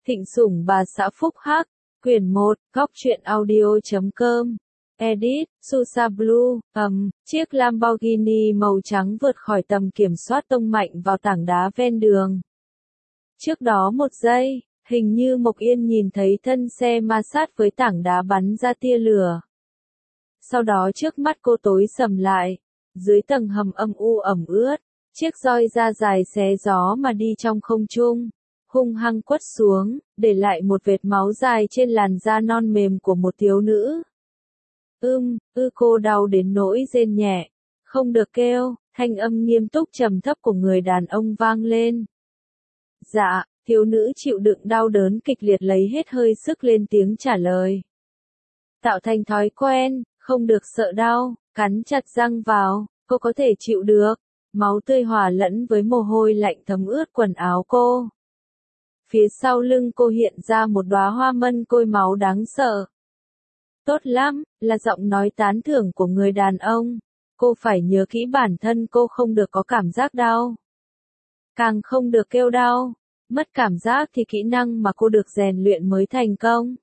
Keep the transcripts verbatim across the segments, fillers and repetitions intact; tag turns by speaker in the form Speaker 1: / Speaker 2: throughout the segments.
Speaker 1: Thịnh Sủng Bà Xã Phúc Hắc, quyển một, góc truyện audio chấm com. Edit, Susa Blue, ầm, chiếc Lamborghini màu trắng vượt khỏi tầm kiểm soát tông mạnh vào tảng đá ven đường. Trước đó một giây, hình như Mộc Yên nhìn thấy thân xe ma sát với tảng đá bắn ra tia lửa. Sau đó trước mắt cô tối sầm lại, dưới tầng hầm âm u ẩm ướt, chiếc roi da dài xé gió mà đi trong không trung, hung hăng quất xuống, để lại một vệt máu dài trên làn da non mềm của một thiếu nữ. Ưm, ư cô đau đến nỗi rên nhẹ, không được kêu, thanh âm nghiêm túc trầm thấp của người đàn ông vang lên. Dạ, thiếu nữ chịu đựng đau đớn kịch liệt lấy hết hơi sức lên tiếng trả lời. Tạo thành thói quen, không được sợ đau, cắn chặt răng vào, cô có thể chịu được. Máu tươi hòa lẫn với mồ hôi lạnh thấm ướt quần áo cô. Phía sau lưng cô hiện ra một đóa hoa mân côi máu đáng sợ. Tốt lắm, là giọng nói tán thưởng của người đàn ông. Cô phải nhớ kỹ bản thân cô không được có cảm giác đau. Càng không được kêu đau. Mất cảm giác thì kỹ năng mà cô được rèn luyện mới thành công.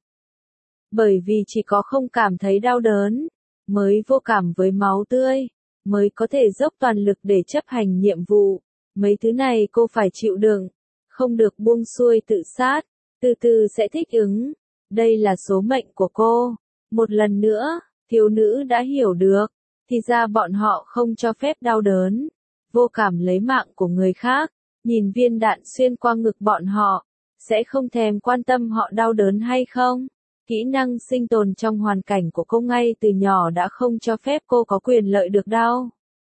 Speaker 1: Bởi vì chỉ có không cảm thấy đau đớn, mới vô cảm với máu tươi, mới có thể dốc toàn lực để chấp hành nhiệm vụ. Mấy thứ này cô phải chịu đựng, không được buông xuôi tự sát, từ từ sẽ thích ứng. Đây là số mệnh của cô. Một lần nữa, thiếu nữ đã hiểu được, thì ra bọn họ không cho phép đau đớn, vô cảm lấy mạng của người khác, nhìn viên đạn xuyên qua ngực bọn họ, sẽ không thèm quan tâm họ đau đớn hay không. Kỹ năng sinh tồn trong hoàn cảnh của cô ngay từ nhỏ đã không cho phép cô có quyền lợi được đau.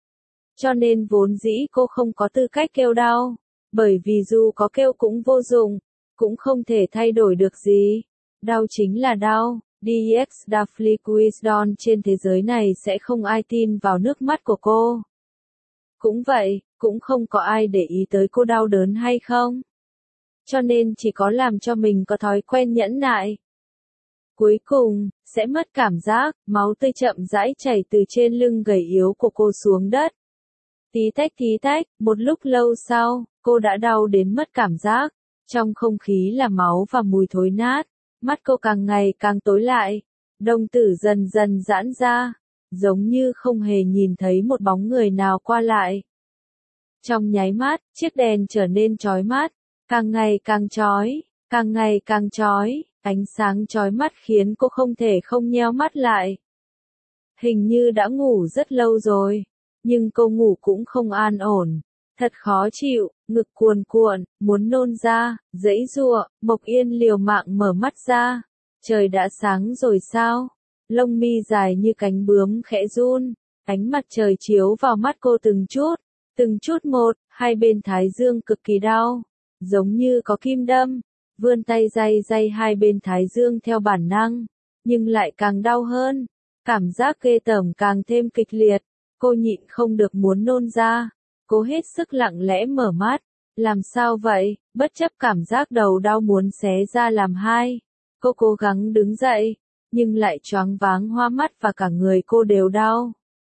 Speaker 1: Cho nên vốn dĩ cô không có tư cách kêu đau, bởi vì dù có kêu cũng vô dụng, cũng không thể thay đổi được gì. Đau chính là đau, đê ích Daphne Wisdom trên thế giới này sẽ không ai tin vào nước mắt của cô. Cũng vậy, cũng không có ai để ý tới cô đau đớn hay không. Cho nên chỉ có làm cho mình có thói quen nhẫn nại. Cuối cùng, sẽ mất cảm giác, máu tươi chậm rãi chảy từ trên lưng gầy yếu của cô xuống đất. Tí tách tí tách, một lúc lâu sau, cô đã đau đến mất cảm giác. Trong không khí là máu và mùi thối nát, mắt cô càng ngày càng tối lại, đồng tử dần dần giãn ra, giống như không hề nhìn thấy một bóng người nào qua lại. Trong nháy mắt, chiếc đèn trở nên chói mắt, càng ngày càng chói, càng ngày càng chói. Ánh sáng chói mắt khiến cô không thể không nheo mắt lại. Hình như đã ngủ rất lâu rồi, nhưng cô ngủ cũng không an ổn. Thật khó chịu, ngực cuồn cuộn, muốn nôn ra, giãy giụa. Mộc Yên liều mạng mở mắt ra. Trời đã sáng rồi sao? Lông mi dài như cánh bướm khẽ run. Ánh mặt trời chiếu vào mắt cô từng chút, từng chút một, hai bên thái dương cực kỳ đau, giống như có kim đâm. Vươn tay day day hai bên thái dương theo bản năng, nhưng lại càng đau hơn. Cảm giác ghê tởm càng thêm kịch liệt. Cô nhịn không được muốn nôn ra. Cô hết sức lặng lẽ mở mắt. Làm sao vậy? Bất chấp cảm giác đầu đau muốn xé ra làm hai. Cô cố gắng đứng dậy, nhưng lại choáng váng hoa mắt và cả người cô đều đau.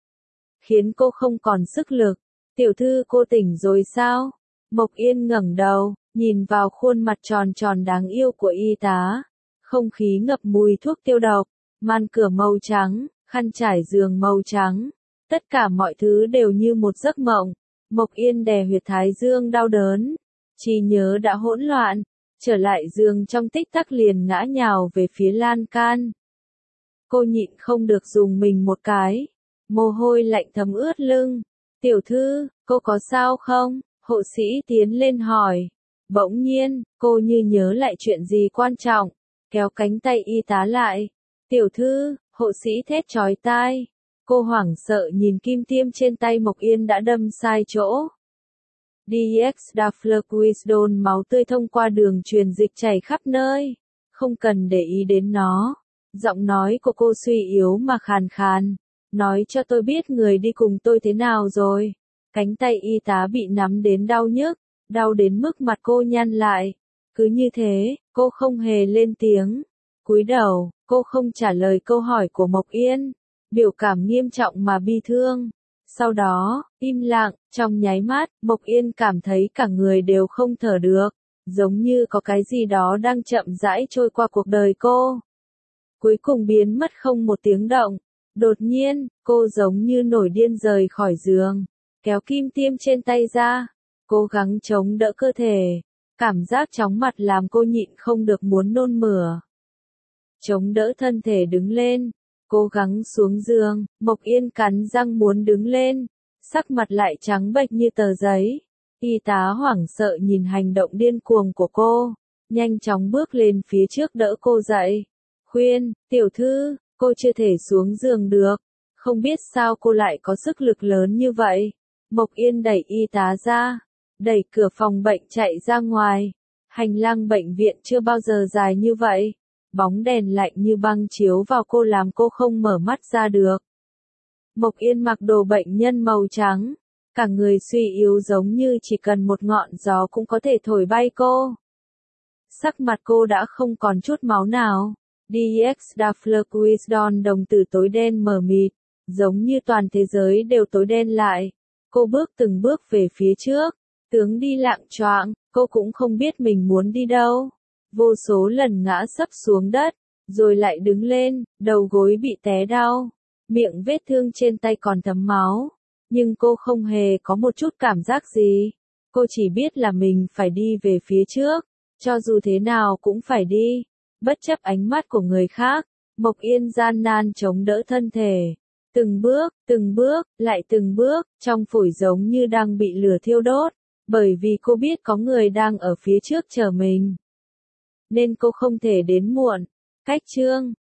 Speaker 1: Khiến cô không còn sức lực. Tiểu thư cô tỉnh rồi sao? Mộc Yên ngẩng đầu, nhìn vào khuôn mặt tròn tròn đáng yêu của y tá. Không khí ngập mùi thuốc tiêu độc, màn cửa màu trắng, khăn trải giường màu trắng. Tất cả mọi thứ đều như một giấc mộng. Mộc Yên đè huyệt thái dương đau đớn. Trí nhớ đã hỗn loạn. Trở lại giường trong tích tắc liền ngã nhào về phía lan can. Cô nhịn không được dùng mình một cái. Mồ hôi lạnh thấm ướt lưng. Tiểu thư, cô có sao không? Hộ sĩ tiến lên hỏi. Bỗng nhiên, cô như nhớ lại chuyện gì quan trọng, kéo cánh tay y tá lại. Tiểu thư, hộ sĩ thét chói tai. Cô hoảng sợ nhìn kim tiêm trên tay Mộc Yên đã đâm sai chỗ. đê ích Daphne Wisdom máu tươi thông qua đường truyền dịch chảy khắp nơi. Không cần để ý đến nó. Giọng nói của cô suy yếu mà khàn khàn. Nói cho tôi biết người đi cùng tôi thế nào rồi. Cánh tay y tá bị nắm đến đau nhức. Đau đến mức mặt cô nhăn lại. Cứ như thế, cô không hề lên tiếng. Cúi đầu, cô không trả lời câu hỏi của Mộc Yên. Biểu cảm nghiêm trọng mà bi thương. Sau đó, im lặng, trong nháy mắt, Mộc Yên cảm thấy cả người đều không thở được. giống như có cái gì đó đang chậm rãi trôi qua cuộc đời cô. Cuối cùng biến mất không một tiếng động. Đột nhiên, cô giống như nổi điên rời khỏi giường, kéo kim tiêm trên tay ra, cố gắng chống đỡ cơ thể. Cảm giác chóng mặt làm cô nhịn không được muốn nôn mửa. Chống đỡ thân thể đứng lên, cố gắng xuống giường, Mộc Yên cắn răng muốn đứng lên, sắc mặt lại trắng bệch như tờ giấy. Y tá hoảng sợ nhìn hành động điên cuồng của cô, nhanh chóng bước lên phía trước đỡ cô dậy. Khuyên, tiểu thư, cô chưa thể xuống giường được, không biết sao cô lại có sức lực lớn như vậy. Mộc Yên đẩy y tá ra, đẩy cửa phòng bệnh chạy ra ngoài. Hành lang bệnh viện chưa bao giờ dài như vậy. Bóng đèn lạnh như băng chiếu vào cô làm cô không mở mắt ra được. Mộc Yên mặc đồ bệnh nhân màu trắng, cả người suy yếu giống như chỉ cần một ngọn gió cũng có thể thổi bay cô. Sắc mặt cô đã không còn chút máu nào. đê ích Daflequiston đồng tử tối đen mờ mịt, giống như toàn thế giới đều tối đen lại. Cô bước từng bước về phía trước, tướng đi lạng choạng, cô cũng không biết mình muốn đi đâu. Vô số lần ngã sấp xuống đất, rồi lại đứng lên, đầu gối bị té đau, miệng vết thương trên tay còn thấm máu. Nhưng cô không hề có một chút cảm giác gì. Cô chỉ biết là mình phải đi về phía trước, cho dù thế nào cũng phải đi. Bất chấp ánh mắt của người khác, Mộc Yên gian nan chống đỡ thân thể. Từng bước, từng bước, lại từng bước, trong phổi giống như đang bị lửa thiêu đốt. Bởi vì cô biết có người đang ở phía trước chờ mình, nên cô không thể đến muộn. Cách chương